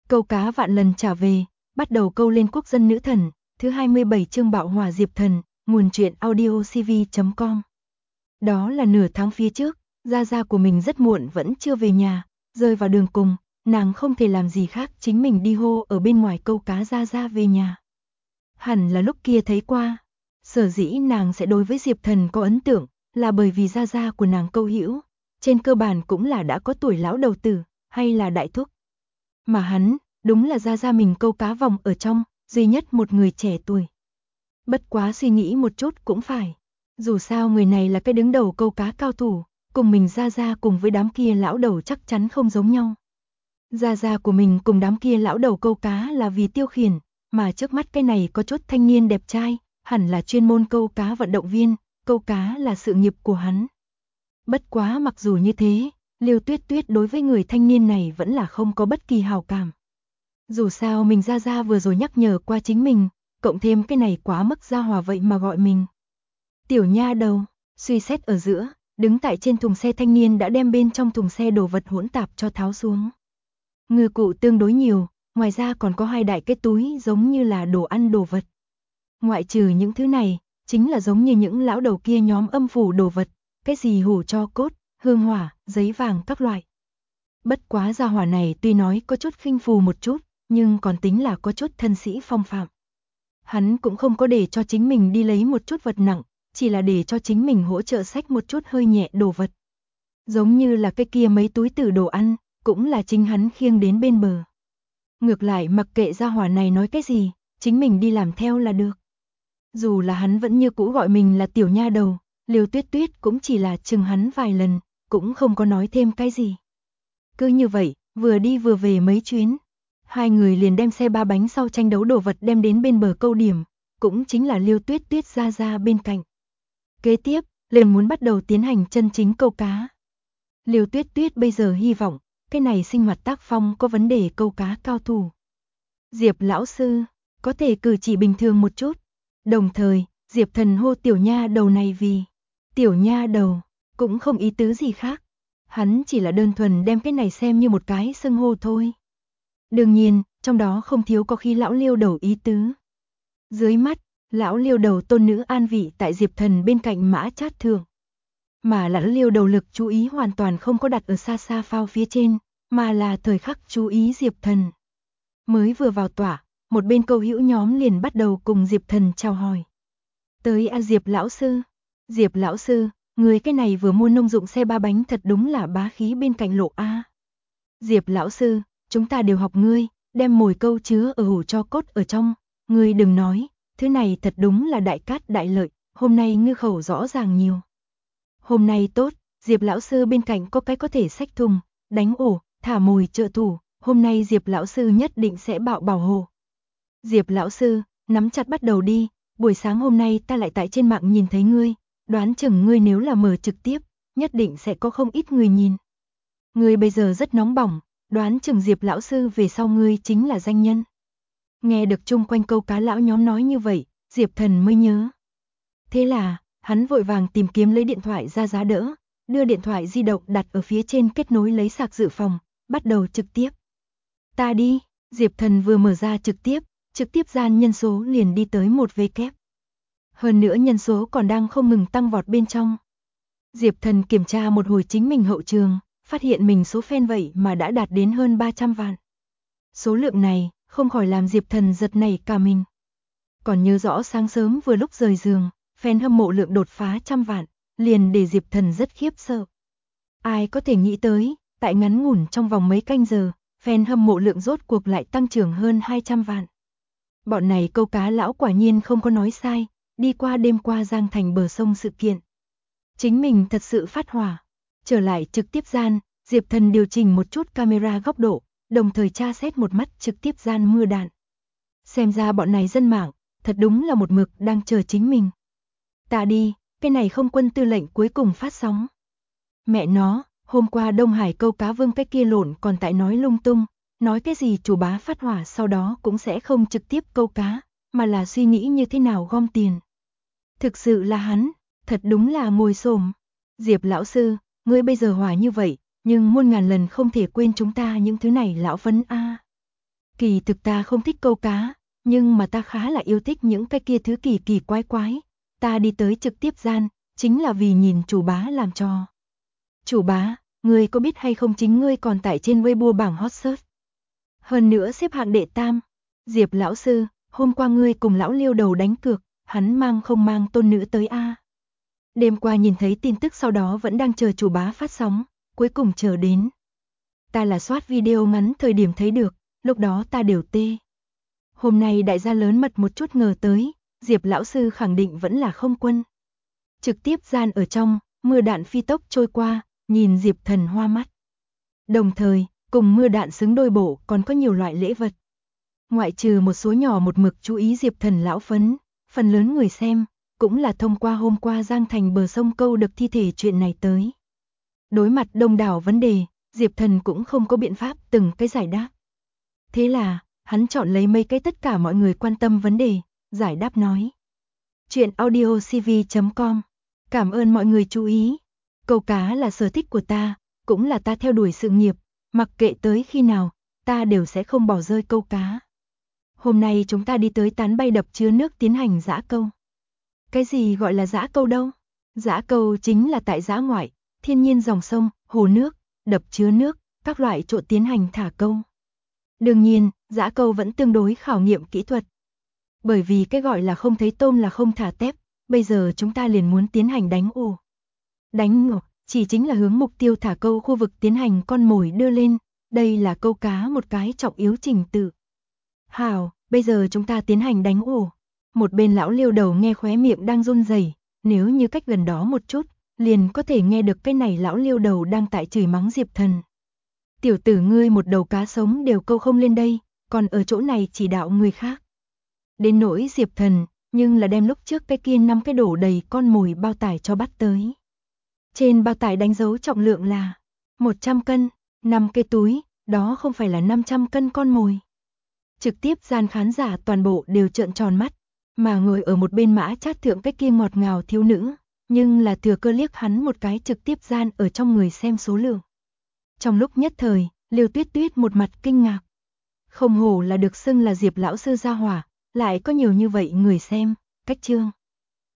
Câu cá vạn lần trả về, bắt đầu câu lên quốc dân nữ thần, thứ 27 chương bạo hỏa Diệp Thần, nguồn truyện audiocv.com. Đó là nửa tháng phía trước, Gia Gia của mình rất muộn vẫn chưa về nhà, rơi vào đường cùng, nàng không thể làm gì khác chính mình đi hô ở bên ngoài câu cá Gia Gia về nhà. Hẳn là lúc kia thấy qua, sở dĩ nàng sẽ đối với Diệp Thần có ấn tượng, là bởi vì Gia Gia của nàng câu hữu, trên cơ bản cũng là đã có tuổi lão đầu tử, hay là đại thúc. Mà hắn, đúng là Gia Gia mình câu cá vòng ở trong, duy nhất một người trẻ tuổi. Bất quá suy nghĩ một chút cũng phải. Dù sao người này là cái đứng đầu câu cá cao thủ, cùng mình Gia Gia cùng với đám kia lão đầu chắc chắn không giống nhau. Gia Gia của mình cùng đám kia lão đầu câu cá là vì tiêu khiển, mà trước mắt cái này có chút thanh niên đẹp trai, hẳn là chuyên môn câu cá vận động viên, câu cá là sự nghiệp của hắn. Bất quá mặc dù như thế, Liêu Tuyết Tuyết đối với người thanh niên này vẫn là không có bất kỳ hào cảm. Dù sao mình Gia Gia vừa rồi nhắc nhở qua chính mình, cộng thêm cái này quá mức gia hòa vậy mà gọi mình. Tiểu nha đầu, suy xét ở giữa, đứng tại trên thùng xe thanh niên đã đem bên trong thùng xe đồ vật hỗn tạp cho tháo xuống. Ngư cụ tương đối nhiều, ngoài ra còn có 2 đại cái túi giống như là đồ ăn đồ vật. Ngoại trừ những thứ này, chính là giống như những lão đầu kia nhóm âm phủ đồ vật, cái gì hủ tro cốt, hương hỏa, giấy vàng các loại. Bất quá gia hỏa này tuy nói có chút khinh phù một chút, nhưng còn tính là có chút thân sĩ phong phạm. Hắn cũng không có để cho chính mình đi lấy một chút vật nặng, chỉ là để cho chính mình hỗ trợ xách một chút hơi nhẹ đồ vật. Giống như là cái kia mấy túi tử đồ ăn, cũng là chính hắn khiêng đến bên bờ. Ngược lại mặc kệ gia hỏa này nói cái gì, chính mình đi làm theo là được. Dù là hắn vẫn như cũ gọi mình là tiểu nha đầu, Liêu Tuyết Tuyết cũng chỉ là chừng hắn vài lần, cũng không có nói thêm cái gì. Cứ như vậy, vừa đi vừa về mấy chuyến, 2 người liền đem xe 3 bánh sau tranh đấu đồ vật đem đến bên bờ câu điểm, cũng chính là Liêu Tuyết Tuyết Gia Gia bên cạnh. Kế tiếp, liền muốn bắt đầu tiến hành chân chính câu cá. Liêu Tuyết Tuyết bây giờ hy vọng, cái này sinh hoạt tác phong có vấn đề câu cá cao thủ. Diệp lão sư, có thể cử chỉ bình thường một chút. Đồng thời, Diệp Thần hô tiểu nha đầu này vì tiểu nha đầu, cũng không ý tứ gì khác. Hắn chỉ là đơn thuần đem cái này xem như một cái xưng hô thôi. Đương nhiên, trong đó không thiếu có khi lão Liêu đầu ý tứ. Dưới mắt, lão Liêu đầu tôn nữ an vị tại Diệp Thần bên cạnh mã chát thượng. Mà lão Liêu đầu lực chú ý hoàn toàn không có đặt ở xa xa phao phía trên, mà là thời khắc chú ý Diệp Thần. Mới vừa vào tỏa, một bên câu hữu nhóm liền bắt đầu cùng Diệp Thần chào hỏi. Tới Diệp lão sư, người cái này vừa mua nông dụng xe 3 bánh thật đúng là bá khí bên cạnh lộ a. Diệp lão sư, chúng ta đều học ngươi, đem mồi câu chứa ở hủ cho cốt ở trong, ngươi đừng nói, thứ này thật đúng là đại cát đại lợi, hôm nay ngư khẩu rõ ràng nhiều. Hôm nay tốt, Diệp lão sư bên cạnh có cái có thể xách thùng, đánh ổ, thả mồi trợ thủ, hôm nay Diệp lão sư nhất định sẽ bảo hộ. Diệp lão sư, nắm chặt bắt đầu đi, buổi sáng hôm nay ta lại tại trên mạng nhìn thấy ngươi, đoán chừng ngươi nếu là mở trực tiếp, nhất định sẽ có không ít người nhìn. Ngươi bây giờ rất nóng bỏng, đoán chừng Diệp lão sư về sau ngươi chính là danh nhân. Nghe được chung quanh câu cá lão nhóm nói như vậy, Diệp Thần mới nhớ. Thế là, hắn vội vàng tìm kiếm lấy điện thoại ra giá đỡ, đưa điện thoại di động đặt ở phía trên kết nối lấy sạc dự phòng, bắt đầu trực tiếp. Ta đi, Diệp Thần vừa mở ra trực tiếp gian nhân số liền đi tới 1 kép. Hơn nữa nhân số còn đang không ngừng tăng vọt bên trong. Diệp Thần kiểm tra một hồi chính mình hậu trường, phát hiện mình số fan vậy mà đã đạt đến hơn 300 vạn. Số lượng này không khỏi làm Diệp Thần giật nảy cả mình. Còn nhớ rõ sáng sớm vừa lúc rời giường, fan hâm mộ lượng đột phá 100 vạn, liền để Diệp Thần rất khiếp sợ. Ai có thể nghĩ tới, tại ngắn ngủn trong vòng mấy canh giờ, fan hâm mộ lượng rốt cuộc lại tăng trưởng hơn 200 vạn. Bọn này câu cá lão quả nhiên không có nói sai, đi qua đêm qua Giang Thành bờ sông sự kiện. Chính mình thật sự phát hỏa. Trở lại trực tiếp gian, Diệp Thần điều chỉnh một chút camera góc độ, đồng thời tra xét một mắt trực tiếp gian mưa đạn. Xem ra bọn này dân mạng, thật đúng là một mực đang chờ chính mình. Ta đi, cái này không quân tư lệnh cuối cùng phát sóng. Mẹ nó, hôm qua Đông Hải câu cá vương cái kia lộn còn tại nói lung tung, nói cái gì chủ bá phát hỏa sau đó cũng sẽ không trực tiếp câu cá, mà là suy nghĩ như thế nào gom tiền. Thực sự là hắn, thật đúng là ngồi xổm. Diệp lão sư, ngươi bây giờ hỏa như vậy, nhưng muôn ngàn lần không thể quên chúng ta những thứ này lão phấn a. Kỳ thực ta không thích câu cá, nhưng mà ta khá là yêu thích những cái kia thứ kỳ kỳ quái quái. Ta đi tới trực tiếp gian, chính là vì nhìn chủ bá làm trò. Chủ bá, ngươi có biết hay không chính ngươi còn tại trên Weibo bảng hot search. Hơn nữa xếp hạng đệ tam. Diệp lão sư, hôm qua ngươi cùng lão Liêu đầu đánh cược, hắn mang không mang tôn nữ tới a? Đêm qua nhìn thấy tin tức sau đó vẫn đang chờ chủ bá phát sóng, cuối cùng chờ đến. Ta là soát video ngắn thời điểm thấy được, lúc đó ta đều tê. Hôm nay đại gia lớn mật một chút ngờ tới, Diệp lão sư khẳng định vẫn là không quân. Trực tiếp gian ở trong, mưa đạn phi tốc trôi qua, nhìn Diệp Thần hoa mắt. Đồng thời, cùng mưa đạn xứng đôi bộ còn có nhiều loại lễ vật. Ngoại trừ một số nhỏ một mực chú ý Diệp Thần lão phấn, phần lớn người xem, cũng là thông qua hôm qua Giang Thành bờ sông câu được thi thể chuyện này tới. Đối mặt đông đảo vấn đề, Diệp Thần cũng không có biện pháp từng cái giải đáp. Thế là, hắn chọn lấy mấy cái tất cả mọi người quan tâm vấn đề, giải đáp nói. Chuyện audiocv.com. Cảm ơn mọi người chú ý. Câu cá là sở thích của ta, cũng là ta theo đuổi sự nghiệp, mặc kệ tới khi nào, ta đều sẽ không bỏ rơi câu cá. Hôm nay chúng ta đi tới tán bay đập chứa nước tiến hành giã câu. Cái gì gọi là giã câu đâu? Giã câu chính là tại giã ngoại, thiên nhiên dòng sông, hồ nước, đập chứa nước, các loại chỗ tiến hành thả câu. Đương nhiên, giã câu vẫn tương đối khảo nghiệm kỹ thuật. Bởi vì cái gọi là không thấy tôm là không thả tép, bây giờ chúng ta liền muốn tiến hành đánh ổ. Đánh ổ, chỉ chính là hướng mục tiêu thả câu khu vực tiến hành con mồi đưa lên, đây là câu cá một cái trọng yếu trình tự. Hảo, bây giờ chúng ta tiến hành đánh ổ. Một bên lão Liêu đầu nghe khóe miệng đang run rẩy, nếu như cách gần đó một chút, liền có thể nghe được cái này lão Liêu đầu đang tại chửi mắng Diệp Thần. Tiểu tử ngươi một đầu cá sống đều câu không lên đây, còn ở chỗ này chỉ đạo người khác. Đến nỗi Diệp Thần, nhưng là đem lúc trước cái kia 5 cái đổ đầy con mồi bao tải cho bắt tới. Trên bao tải đánh dấu trọng lượng là 100 cân, 5 cái túi, đó không phải là 500 cân con mồi. Trực tiếp gian khán giả toàn bộ đều trợn tròn mắt, mà ngồi ở một bên mã chát thượng cái kia ngọt ngào thiếu nữ, nhưng là thừa cơ liếc hắn một cái trực tiếp gian ở trong người xem số lượng. Trong lúc nhất thời, Liêu Tuyết Tuyết một mặt kinh ngạc. Không hổ là được xưng là Diệp lão sư gia hỏa, lại có nhiều như vậy người xem, cách chương.